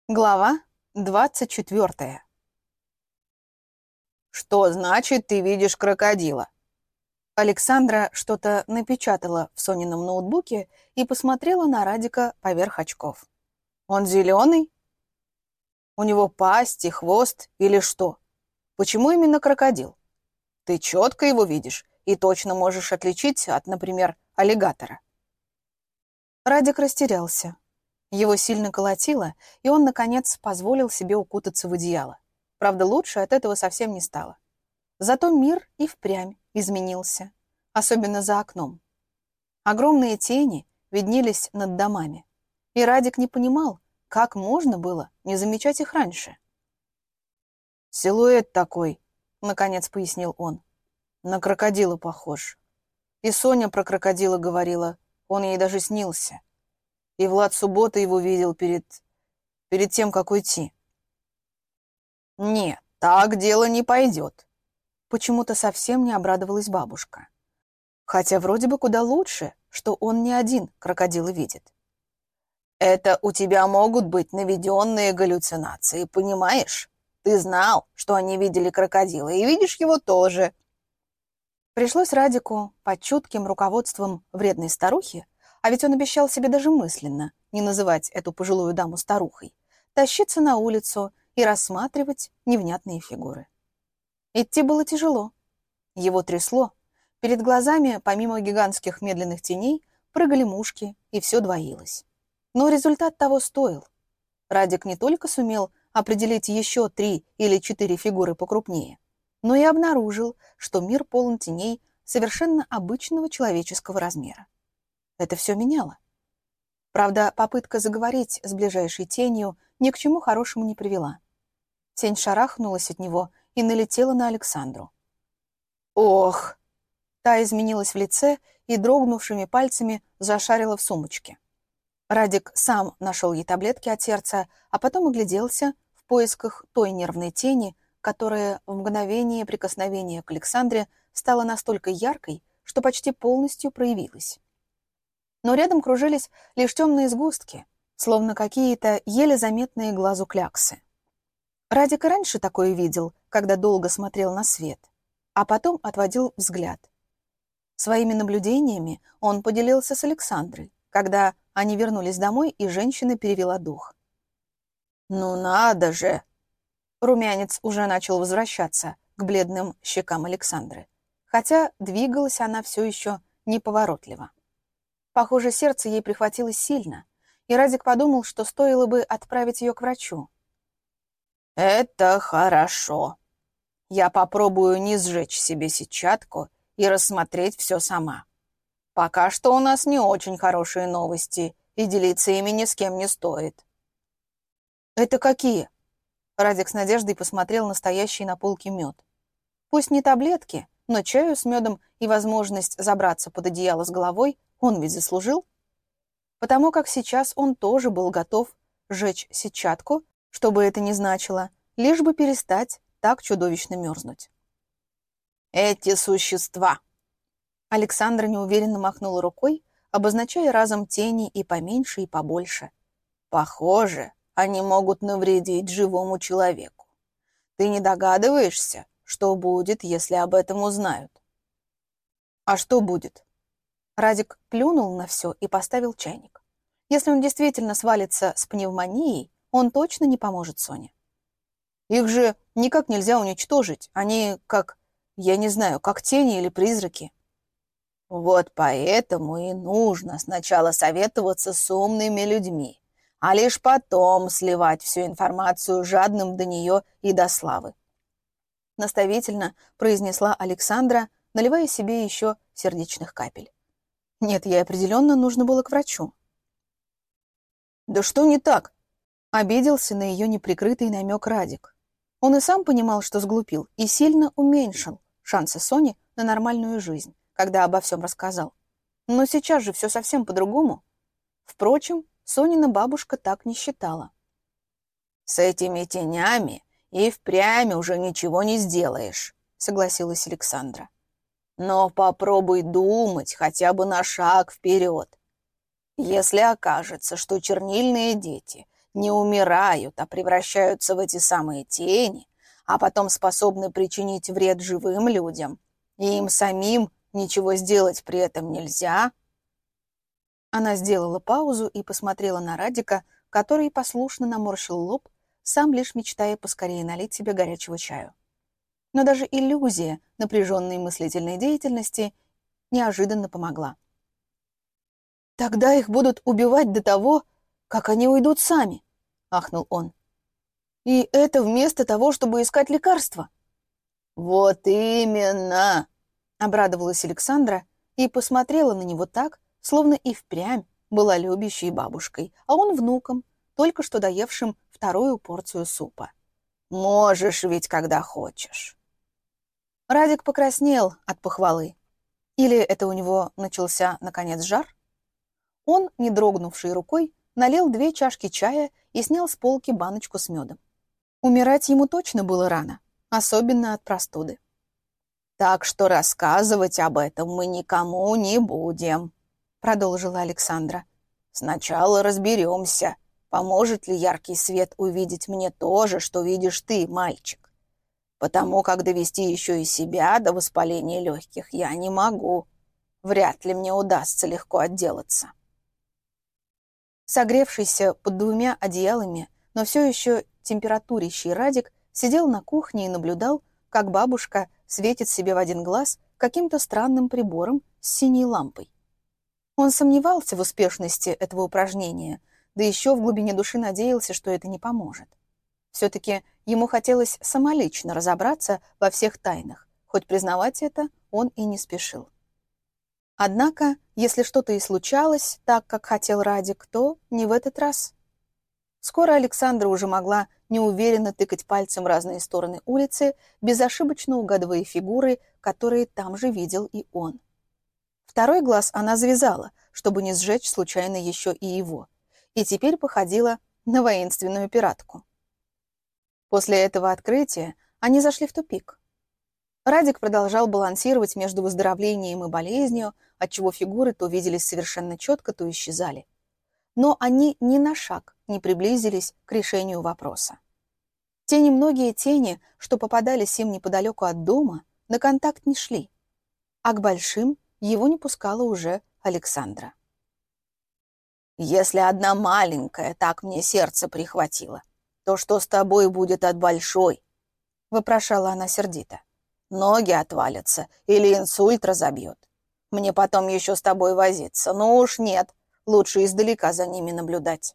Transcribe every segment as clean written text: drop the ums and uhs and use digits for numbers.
Глава 24. «Что значит, ты видишь крокодила?» Александра что-то напечатала в Сонином ноутбуке и посмотрела на Радика поверх очков. «Он зеленый? У него пасть и хвост или что? Почему именно крокодил? Ты четко его видишь и точно можешь отличить от, например, аллигатора». Радик растерялся. Его сильно колотило, и он, наконец, позволил себе укутаться в одеяло. Правда, лучше от этого совсем не стало. Зато мир и впрямь изменился, особенно за окном. Огромные тени виднелись над домами, и Радик не понимал, как можно было не замечать их раньше. «Силуэт такой», — наконец пояснил он. «На крокодила похож. И Соня про крокодила говорила, он ей даже снился. И Влад суббота его видел перед тем, как уйти». «Нет, так дело не пойдет», — почему-то совсем не обрадовалась бабушка. Хотя вроде бы куда лучше, что он не один крокодила видит. «Это у тебя могут быть наведенные галлюцинации, понимаешь? Ты знал, что они видели крокодила, и видишь его тоже». Пришлось Радику под чутким руководством вредной старухи, а ведь он обещал себе даже мысленно не называть эту пожилую даму старухой, тащиться на улицу и рассматривать невнятные фигуры. Идти было тяжело. Его трясло. Перед глазами, помимо гигантских медленных теней, прыгали мушки, и все двоилось. Но результат того стоил. Радик не только сумел определить еще 3 или 4 фигуры покрупнее, но и обнаружил, что мир полон теней совершенно обычного человеческого размера. Это все меняло. Правда, попытка заговорить с ближайшей тенью ни к чему хорошему не привела. Тень шарахнулась от него и налетела на Александру. «Ох!» Та изменилась в лице и дрогнувшими пальцами зашарила в сумочке. Радик сам нашел ей таблетки от сердца, а потом огляделся в поисках той нервной тени, которая в мгновение прикосновения к Александре стала настолько яркой, что почти полностью проявилась. Но рядом кружились лишь темные сгустки, словно какие-то еле заметные глазу кляксы. Радик и раньше такое видел, когда долго смотрел на свет, а потом отводил взгляд. Своими наблюдениями он поделился с Александрой, когда они вернулись домой, и женщина перевела дух. «Ну надо же!» Румянец уже начал возвращаться к бледным щекам Александры, хотя двигалась она все еще неповоротливо. Похоже, сердце ей прихватило сильно, и Радик подумал, что стоило бы отправить ее к врачу. «Это хорошо. Я попробую не сжечь себе сетчатку и рассмотреть все сама. Пока что у нас не очень хорошие новости, и делиться ими ни с кем не стоит». «Это какие?» Радик с надеждой посмотрел на стоящий на полке мед. Пусть не таблетки, но чаю с медом и возможность забраться под одеяло с головой он ведь заслужил. Потому как сейчас он тоже был готов сжечь сетчатку, что бы это ни значило, лишь бы перестать так чудовищно мерзнуть. «Эти существа!» Александра неуверенно махнула рукой, обозначая разом тени и поменьше, и побольше. «Похоже, они могут навредить живому человеку. Ты не догадываешься, что будет, если об этом узнают?» А что будет? Радик плюнул на все и поставил чайник. Если он действительно свалится с пневмонией, он точно не поможет Соне. Их же никак нельзя уничтожить. Они как, я не знаю, как тени или призраки. Вот поэтому и нужно сначала советоваться с умными людьми, а лишь потом сливать всю информацию жадным до нее и до славы. Наставительно произнесла Александра, наливая себе еще сердечных капель. Нет, ей определенно нужно было к врачу. «Да что не так?» Обиделся на ее неприкрытый намек Радик. Он и сам понимал, что сглупил, и сильно уменьшил шансы Сони на нормальную жизнь, когда обо всем рассказал. Но сейчас же все совсем по-другому. Впрочем, Сонина бабушка так не считала. «С этими тенями и впрямь уже ничего не сделаешь», — согласилась Александра. «Но попробуй думать хотя бы на шаг вперед. Если окажется, что чернильные дети не умирают, а превращаются в эти самые тени, а потом способны причинить вред живым людям, и им самим ничего сделать при этом нельзя». Она сделала паузу и посмотрела на Радика, который послушно наморщил лоб, сам лишь мечтая поскорее налить себе горячего чаю. Но даже иллюзия напряженной мыслительной деятельности неожиданно помогла. «Тогда их будут убивать до того, как они уйдут сами», — ахнул он. «И это вместо того, чтобы искать лекарства». «Вот именно!» — обрадовалась Александра и посмотрела на него так, словно и впрямь была любящей бабушкой, а он внуком, только что доевшим вторую порцию супа. «Можешь ведь, когда хочешь». Радик покраснел от похвалы. Или это у него начался, наконец, жар? Он, не дрогнувшей рукой, налил 2 чашки чая и снял с полки баночку с медом. Умирать ему точно было рано, особенно от простуды. «Так что рассказывать об этом мы никому не будем», — продолжила Александра. «Сначала разберемся, поможет ли яркий свет увидеть мне то же, что видишь ты, мальчик. Потому как довести еще и себя до воспаления легких я не могу. Вряд ли мне удастся легко отделаться». Согревшийся под 2 одеялами, но все еще температурящий Радик сидел на кухне и наблюдал, как бабушка светит себе в один глаз каким-то странным прибором с синей лампой. Он сомневался в успешности этого упражнения, да еще в глубине души надеялся, что это не поможет. Все-таки ему хотелось самолично разобраться во всех тайнах, хоть признавать это он и не спешил. Однако, если что-то и случалось так, как хотел Радик, то не в этот раз. Скоро Александра уже могла неуверенно тыкать пальцем в разные стороны улицы, безошибочно угадывая фигуры, которые там же видел и он. Второй глаз она завязала, чтобы не сжечь случайно еще и его, и теперь походила на воинственную пиратку. После этого открытия они зашли в тупик. Радик продолжал балансировать между выздоровлением и болезнью, отчего фигуры то виделись совершенно четко, то исчезали. Но они ни на шаг не приблизились к решению вопроса. Те немногие тени, что попадались им неподалеку от дома, на контакт не шли, а к большим его не пускала уже Александра. «Если одна маленькая так мне сердце прихватило, то что с тобой будет от большой?» — вопрошала она сердито. «Ноги отвалятся или инсульт разобьет. Мне потом еще с тобой возиться. Ну уж нет, лучше издалека за ними наблюдать».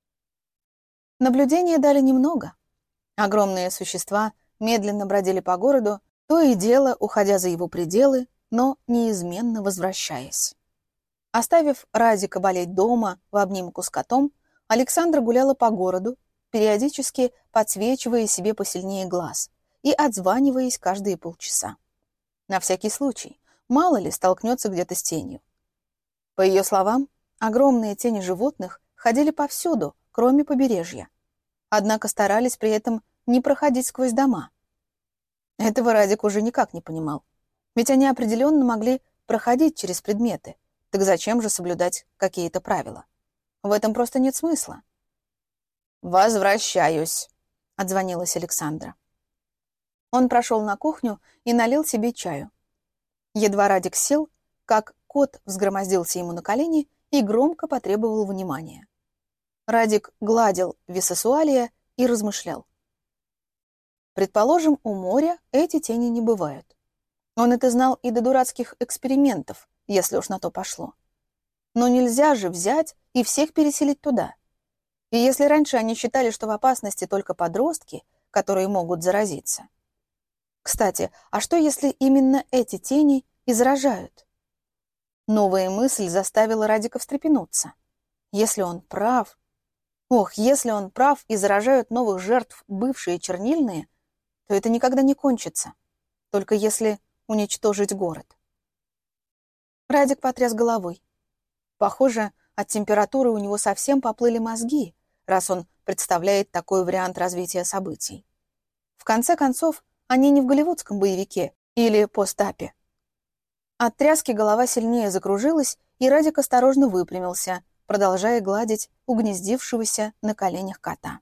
Наблюдения дали немного. Огромные существа медленно бродили по городу, то и дело уходя за его пределы, но неизменно возвращаясь. Оставив Радика болеть дома в обнимку с котом, Александра гуляла по городу, периодически подсвечивая себе посильнее глаз и отзваниваясь каждые полчаса. На всякий случай, мало ли столкнется где-то с тенью. По ее словам, огромные тени животных ходили повсюду, кроме побережья. Однако старались при этом не проходить сквозь дома. Этого Радик уже никак не понимал. Ведь они определенно могли проходить через предметы. Так зачем же соблюдать какие-то правила? В этом просто нет смысла. «Возвращаюсь», — отзвонилась Александра. Он прошел на кухню и налил себе чаю. Едва Радик сел, как кот взгромоздился ему на колени и громко потребовал внимания. Радик гладил Висесуалия и размышлял. Предположим, у моря эти тени не бывают. Он это знал и до дурацких экспериментов, если уж на то пошло. Но нельзя же взять и всех переселить туда. И если раньше они считали, что в опасности только подростки, которые могут заразиться. Кстати, а что если именно эти тени и заражают? Новая мысль заставила Радика встрепенуться. Если он прав... если он прав и заражают новых жертв бывшие чернильные, то это никогда не кончится. Только если уничтожить город. Радик потряс головой. Похоже, от температуры у него совсем поплыли мозги, раз он представляет такой вариант развития событий. В конце концов, они не в голливудском боевике или постапе. От тряски голова сильнее закружилась, и Радик осторожно выпрямился, продолжая гладить угнездившегося на коленях кота.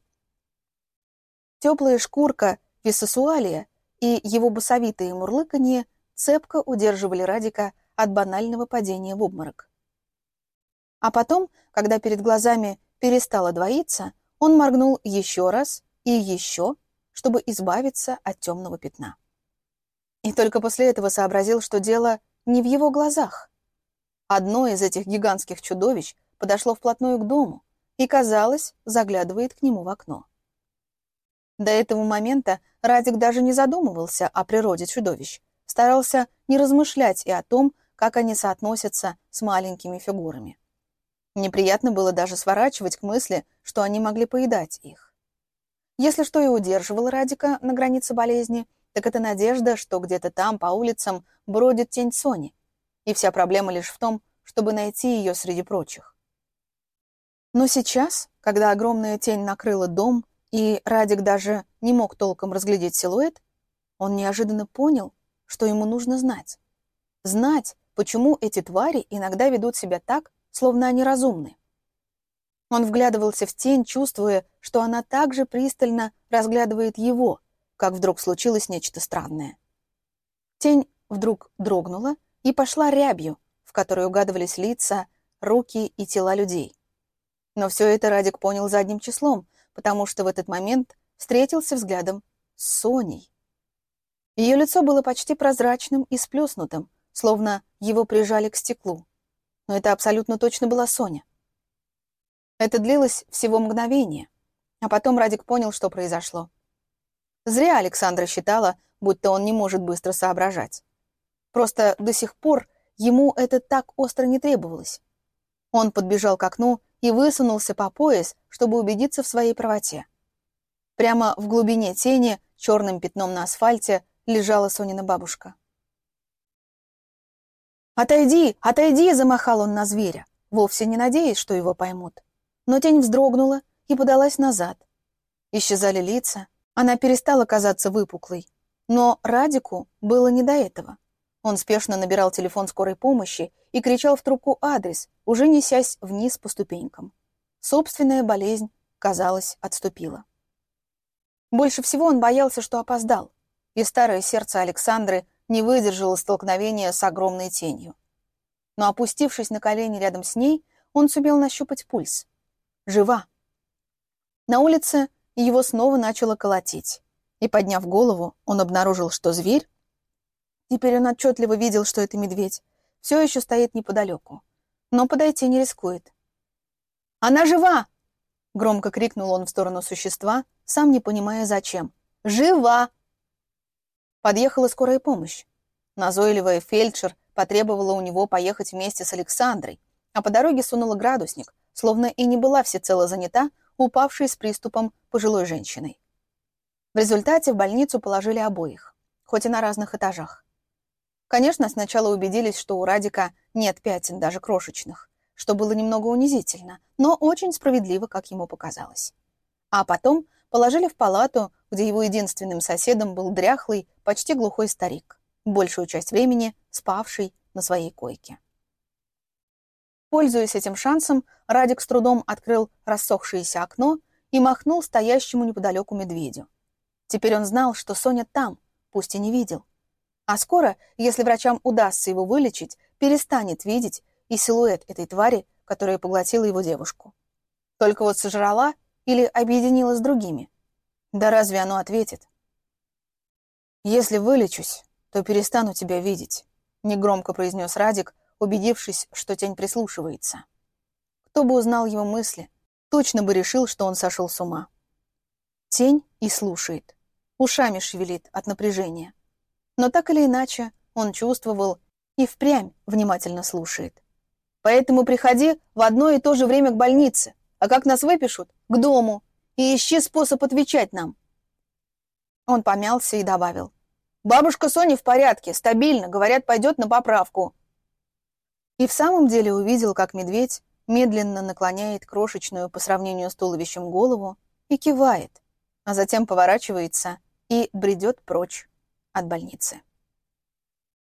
Теплая шкурка Висесуалия и его басовитые мурлыканье цепко удерживали Радика от банального падения в обморок. А потом, когда перед глазами перестало двоиться, он моргнул еще раз и еще, чтобы избавиться от темного пятна. И только после этого сообразил, что дело не в его глазах. Одно из этих гигантских чудовищ подошло вплотную к дому и, казалось, заглядывает к нему в окно. До этого момента Радик даже не задумывался о природе чудовищ, старался не размышлять и о том, как они соотносятся с маленькими фигурами. Неприятно было даже сворачивать к мысли, что они могли поедать их. Если что и удерживало Радика на границе болезни, так это надежда, что где-то там, по улицам, бродит тень Сони, и вся проблема лишь в том, чтобы найти ее среди прочих. Но сейчас, когда огромная тень накрыла дом, и Радик даже не мог толком разглядеть силуэт, он неожиданно понял, что ему нужно знать. Знать, почему эти твари иногда ведут себя так, словно они разумны. Он вглядывался в тень, чувствуя, что она также пристально разглядывает его, как вдруг случилось нечто странное. Тень вдруг дрогнула и пошла рябью, в которой угадывались лица, руки и тела людей. Но все это Радик понял задним числом, потому что в этот момент встретился взглядом с Соней. Ее лицо было почти прозрачным и сплюснутым, словно его прижали к стеклу. Но это абсолютно точно была Соня. Это длилось всего мгновение, а потом Радик понял, что произошло. Зря Александра считала, будто он не может быстро соображать. Просто до сих пор ему это так остро не требовалось. Он подбежал к окну и высунулся по пояс, чтобы убедиться в своей правоте. Прямо в глубине тени, черным пятном на асфальте, лежала Сонина бабушка. «Отойди! Отойди!» — замахал он на зверя, вовсе не надеясь, что его поймут. Но тень вздрогнула и подалась назад. Исчезали лица, она перестала казаться выпуклой. Но Радику было не до этого. Он спешно набирал телефон скорой помощи и кричал в трубку адрес, уже несясь вниз по ступенькам. Собственная болезнь, казалось, отступила. Больше всего он боялся, что опоздал, и старое сердце Александры не выдержало столкновения с огромной тенью. Но, опустившись на колени рядом с ней, он сумел нащупать пульс. Жива. На улице его снова начало колотить, и, подняв голову, он обнаружил, что зверь, теперь он отчетливо видел, что это медведь, все еще стоит неподалеку, но подойти не рискует. «Она жива!» — громко крикнул он в сторону существа, сам не понимая зачем. «Жива!» Подъехала скорая помощь. Назойливая фельдшер потребовала у него поехать вместе с Александрой, а по дороге сунула градусник, словно и не была всецело занята упавшей с приступом пожилой женщиной. В результате в больницу положили обоих, хоть и на разных этажах. Конечно, сначала убедились, что у Радика нет пятен, даже крошечных, что было немного унизительно, но очень справедливо, как ему показалось. А потом положили в палату, где его единственным соседом был дряхлый, почти глухой старик, большую часть времени спавший на своей койке. Пользуясь этим шансом, Радик с трудом открыл рассохшееся окно и махнул стоящему неподалеку медведю. Теперь он знал, что Соня там, пусть и не видел. А скоро, если врачам удастся его вылечить, перестанет видеть и силуэт этой твари, которая поглотила его девушку. Только вот сожрала или объединила с другими. Да разве оно ответит? «Если вылечусь, то перестану тебя видеть», — негромко произнес Радик, убедившись, что тень прислушивается. Кто бы узнал его мысли, точно бы решил, что он сошел с ума. Тень и слушает, ушами шевелит от напряжения. Но так или иначе он чувствовал и впрямь внимательно слушает. «Поэтому приходи в одно и то же время к больнице, а как нас выпишут — к дому, и ищи способ отвечать нам». Он помялся и добавил: «Бабушка Соня в порядке, стабильно, говорят, пойдет на поправку». И в самом деле увидел, как медведь медленно наклоняет крошечную по сравнению с туловищем голову и кивает, а затем поворачивается и бредет прочь от больницы.